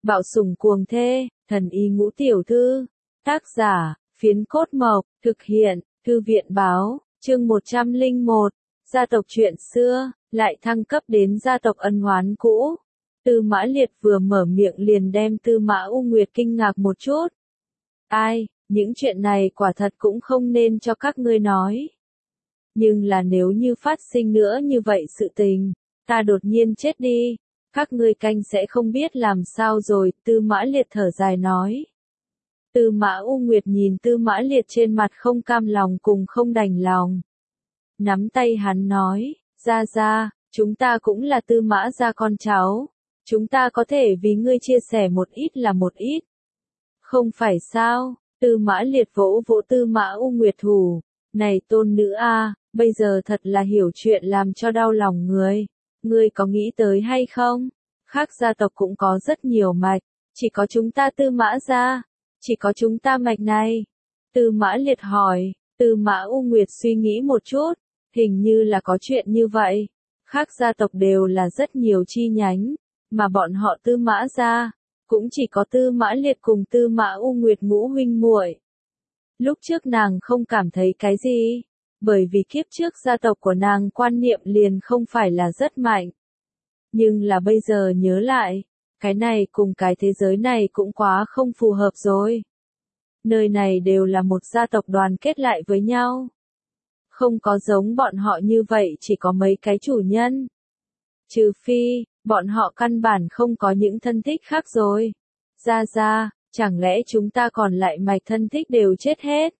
Bạo sủng cuồng thê, thần y ngũ tiểu thư. Tác giả, Phiến Cốt Mộc, thực hiện, Thư viện báo, chương 101, gia tộc chuyện xưa, lại thăng cấp đến gia tộc ân oán cũ. Tư Mã Liệt vừa mở miệng liền đem Tư Mã U Nguyệt kinh ngạc một chút. Ai, những chuyện này quả thật cũng không nên cho các ngươi nói. Nhưng là nếu như phát sinh nữa như vậy sự tình, ta đột nhiên chết đi, các ngươi canh sẽ không biết làm sao rồi, Tư Mã Liệt thở dài nói. Tư Mã U Nguyệt nhìn Tư Mã Liệt trên mặt không cam lòng cùng không đành lòng. Nắm tay hắn nói, ra, chúng ta cũng là Tư Mã gia con cháu, chúng ta có thể vì ngươi chia sẻ một ít là một ít. Không phải sao, Tư Mã Liệt vỗ vỗ Tư Mã U Nguyệt thủ, này tôn nữ a, bây giờ thật là hiểu chuyện làm cho đau lòng người. Ngươi có nghĩ tới hay không? Khác gia tộc cũng có rất nhiều mạch, chỉ có chúng ta Tư Mã gia, chỉ có chúng ta mạch này. Tư Mã Liệt hỏi, Tư Mã U Nguyệt suy nghĩ một chút, hình như là có chuyện như vậy. Khác gia tộc đều là rất nhiều chi nhánh, mà bọn họ Tư Mã gia cũng chỉ có Tư Mã Liệt cùng Tư Mã U Nguyệt ngũ huynh muội. Lúc trước nàng không cảm thấy cái gì, bởi vì kiếp trước gia tộc của nàng quan niệm liền không phải là rất mạnh. Nhưng là bây giờ nhớ lại, cái này cùng cái thế giới này cũng quá không phù hợp rồi. Nơi này đều là một gia tộc đoàn kết lại với nhau. Không có giống bọn họ như vậy chỉ có mấy cái chủ nhân. Trừ phi, bọn họ căn bản không có những thân thích khác rồi. Ra, chẳng lẽ chúng ta còn lại mạch thân thích đều chết hết?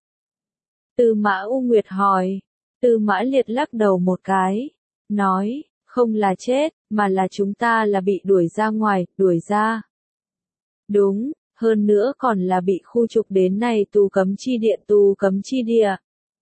Tư Mã U Nguyệt hỏi. Tư Mã Liệt lắc đầu một cái, nói, không là chết, mà là chúng ta là bị đuổi ra ngoài, đuổi ra. Đúng, hơn nữa còn là bị khu trục đến này tù cấm chi địa.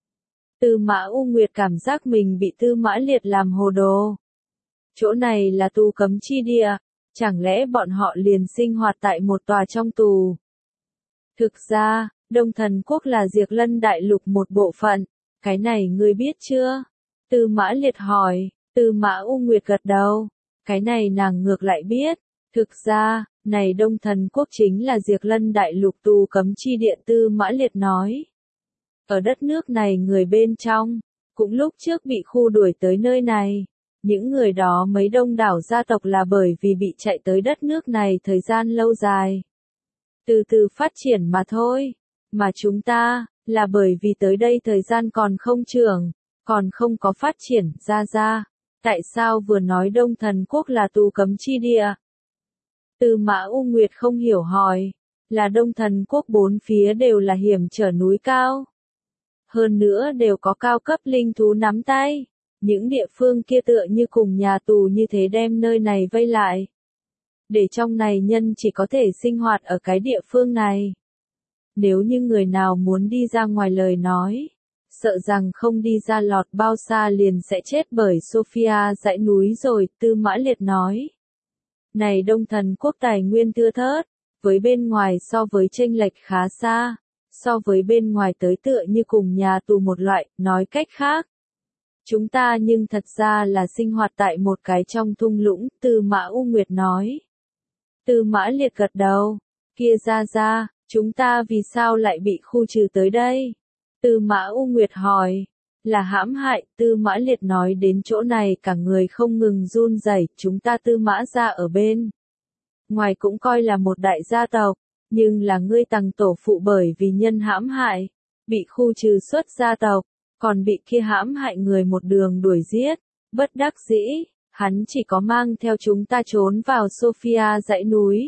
Tư Mã U Nguyệt cảm giác mình bị Tư Mã Liệt làm hồ đồ. Chỗ này là tù cấm chi địa, chẳng lẽ bọn họ liền sinh hoạt tại một tòa trong tù? Thực ra, Đông Thần Quốc là Diệt Lân Đại Lục một bộ phận, cái này ngươi biết chưa? Tư Mã Liệt hỏi. Tư Mã U Nguyệt gật đầu, cái này nàng ngược lại biết. Thực ra, này Đông Thần Quốc chính là Diệt Lân Đại Lục tù cấm chi địa. Tư Mã Liệt nói. Ở đất nước này người bên trong, cũng lúc trước bị khu đuổi tới nơi này. Những người đó mấy đông đảo gia tộc là bởi vì bị chạy tới đất nước này thời gian lâu dài. Từ từ phát triển mà thôi. Mà chúng ta, là bởi vì tới đây thời gian còn không trưởng, còn không có phát triển ra. Tại sao vừa nói Đông Thần Quốc là tù cấm chi địa? Tư Mã U Nguyệt không hiểu hỏi, là Đông Thần Quốc bốn phía đều là hiểm trở núi cao. Hơn nữa đều có cao cấp linh thú nắm tay. Những địa phương kia tựa như cùng nhà tù như thế đem nơi này vây lại. Để trong này nhân chỉ có thể sinh hoạt ở cái địa phương này. Nếu như người nào muốn đi ra ngoài lời nói, sợ rằng không đi ra lọt bao xa liền sẽ chết bởi Sophia dãy núi rồi, Tư Mã Liệt nói. Này Đông Thần Quốc tài nguyên thưa thớt, với bên ngoài so với chênh lệch khá xa, so với bên ngoài tới tựa như cùng nhà tù một loại, nói cách khác. Chúng ta nhưng thật ra là sinh hoạt tại một cái trong thung lũng, Tư Mã U Nguyệt nói. Tư Mã Liệt gật đầu, kia ra, chúng ta vì sao lại bị khu trừ tới đây? Tư Mã U Nguyệt hỏi, là hãm hại. Tư Mã Liệt nói đến chỗ này cả người không ngừng run rẩy. Chúng ta Tư Mã gia ở bên ngoài cũng coi là một đại gia tộc, nhưng là ngươi Tằng tổ phụ bởi vì nhân hãm hại, bị khu trừ xuất gia tộc, còn bị kia hãm hại người một đường đuổi giết, bất đắc dĩ, hắn chỉ có mang theo chúng ta trốn vào Sophia dãy núi.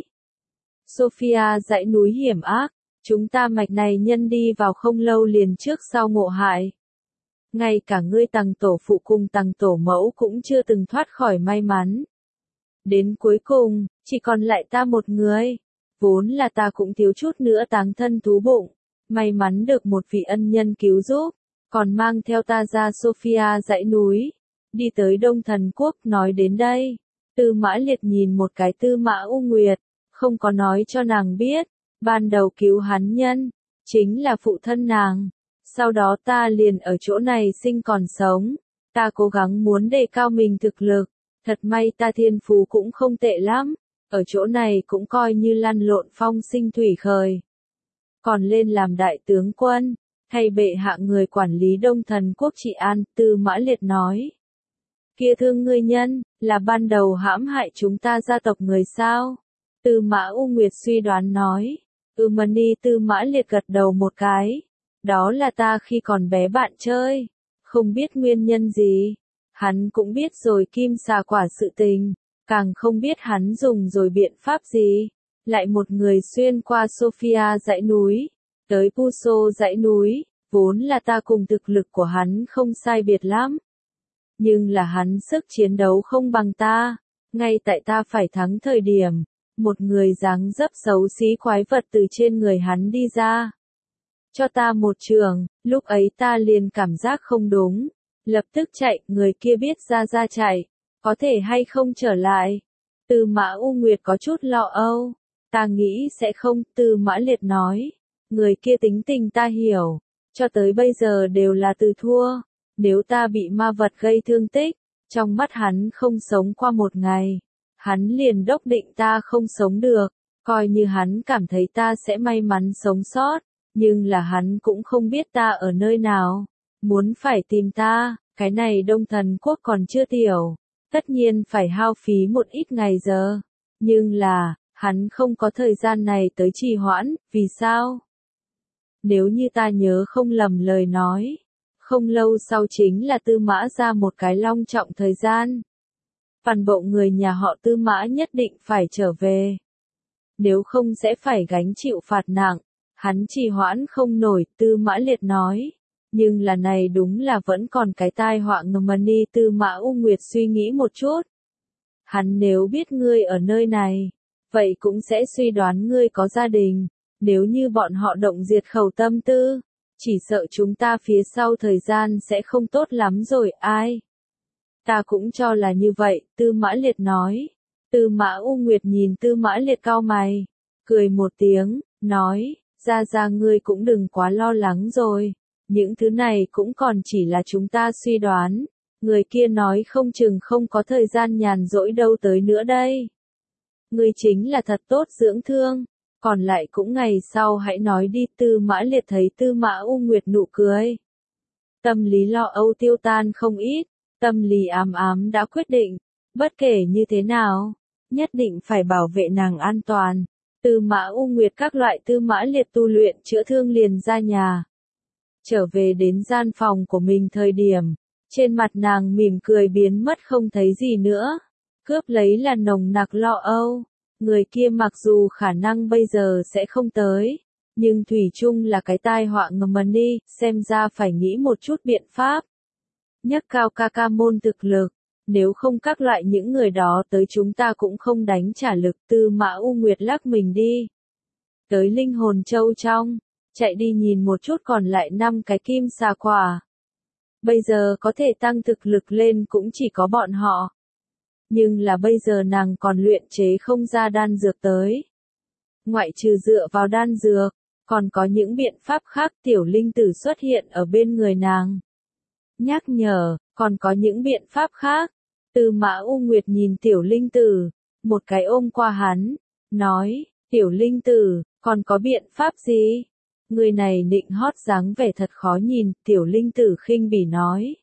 Sophia dãy núi hiểm ác, chúng ta mạch này nhân đi vào không lâu liền trước sau ngộ hại. Ngay cả ngươi Tằng tổ phụ cùng Tằng tổ mẫu cũng chưa từng thoát khỏi may mắn. Đến cuối cùng, chỉ còn lại ta một người. Vốn là ta cũng thiếu chút nữa táng thân thú bụng. May mắn được một vị ân nhân cứu giúp, còn mang theo ta ra Sophia dãy núi. Đi tới Đông Thần Quốc. Nói đến đây, Tư Mã Liệt nhìn một cái Tư Mã U Nguyệt, không có nói cho nàng biết, ban đầu cứu hắn nhân, chính là phụ thân nàng. Sau đó ta liền ở chỗ này sinh còn sống, ta cố gắng muốn đề cao mình thực lực, thật may ta thiên phú cũng không tệ lắm, ở chỗ này cũng coi như lăn lộn phong sinh thủy khởi. Còn lên làm đại tướng quân, thay bệ hạ người quản lý Đông Thần quốc trị an, Tư Mã Liệt nói. Kia thương ngươi nhân, là ban đầu hãm hại chúng ta gia tộc người sao? Tư Mã U Nguyệt suy đoán nói. Mani Tư Mã Liệt gật đầu một cái. Đó là ta khi còn bé bạn chơi. Không biết nguyên nhân gì. Hắn cũng biết rồi kim xà quả sự tình. Càng không biết hắn dùng rồi biện pháp gì. Lại một người xuyên qua Sofia dãy núi. Tới Puso dãy núi. Vốn là ta cùng thực lực của hắn không sai biệt lắm. Nhưng là hắn sức chiến đấu không bằng ta. Ngay tại ta phải thắng thời điểm. Một người dáng dấp xấu xí quái vật từ trên người hắn đi ra. Cho ta một trường, lúc ấy ta liền cảm giác không đúng. Lập tức chạy, người kia biết ra chạy. Có thể hay không trở lại? Tư Mã U Nguyệt có chút lo âu. Ta nghĩ sẽ không, Tư Mã Liệt nói. Người kia tính tình ta hiểu. Cho tới bây giờ đều là từ thua. Nếu ta bị ma vật gây thương tích, trong mắt hắn không sống qua một ngày. Hắn liền đốc định ta không sống được, coi như hắn cảm thấy ta sẽ may mắn sống sót, nhưng là hắn cũng không biết ta ở nơi nào. Muốn phải tìm ta, cái này Đông Thần quốc còn chưa tiểu, tất nhiên phải hao phí một ít ngày giờ. Nhưng là, hắn không có thời gian này tới trì hoãn, vì sao? Nếu như ta nhớ không lầm lời nói, không lâu sau chính là Tư Mã ra một cái long trọng thời gian. Toàn bộ người nhà họ Tư Mã nhất định phải trở về. Nếu không sẽ phải gánh chịu phạt nặng. Hắn trì hoãn không nổi, Tư Mã Liệt nói. Nhưng là này đúng là vẫn còn cái tai họa Ngâm Tư Mã U Nguyệt suy nghĩ một chút. Hắn nếu biết ngươi ở nơi này, vậy cũng sẽ suy đoán ngươi có gia đình. Nếu như bọn họ động diệt khẩu tâm tư, chỉ sợ chúng ta phía sau thời gian sẽ không tốt lắm rồi, ai? Ta cũng cho là như vậy, Tư Mã Liệt nói. Tư Mã U Nguyệt nhìn Tư Mã Liệt cau mày, cười một tiếng, nói, ra ngươi cũng đừng quá lo lắng rồi. Những thứ này cũng còn chỉ là chúng ta suy đoán. Người kia nói không chừng không có thời gian nhàn rỗi đâu tới nữa đây. Ngươi chính là thật tốt dưỡng thương. Còn lại cũng ngày sau hãy nói đi. Tư Mã Liệt thấy Tư Mã U Nguyệt nụ cười. Tâm lý lo âu tiêu tan không ít. Tâm lý ám ám đã quyết định. Bất kể như thế nào, nhất định phải bảo vệ nàng an toàn. Tư Mã U Nguyệt các loại Tư Mã Liệt tu luyện chữa thương liền ra nhà. Trở về đến gian phòng của mình thời điểm, trên mặt nàng mỉm cười biến mất không thấy gì nữa. Cướp lấy là nồng nặc lo âu. Người kia mặc dù khả năng bây giờ sẽ không tới, nhưng thủy chung là cái tai họa Ngâm xem ra phải nghĩ một chút biện pháp. Nhắc cao ca ca môn thực lực, nếu không các loại những người đó tới chúng ta cũng không đánh trả lực. Tư Mã U Nguyệt lắc mình đi. Tới linh hồn châu trong, chạy đi nhìn một chút còn lại 5 cái kim xà quả. Bây giờ có thể tăng thực lực lên cũng chỉ có bọn họ. Nhưng là bây giờ nàng còn luyện chế không ra đan dược tới. Ngoại trừ dựa vào đan dược, còn có những biện pháp khác. Tiểu linh tử xuất hiện ở bên người nàng. Nhắc nhở, còn có những biện pháp khác. Tư Mã U Nguyệt nhìn tiểu linh tử, một cái ôm qua hắn, nói, tiểu linh tử, còn có biện pháp gì? Người này nịnh hót dáng vẻ thật khó nhìn, tiểu linh tử khinh bỉ nói.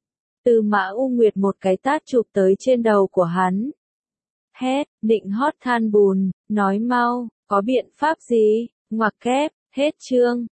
Tư Mã U Nguyệt một cái tát chụp tới trên đầu của hắn. Hét, nịnh hót than bùn, nói mau, có biện pháp gì? Ngoặc kép, hết chương.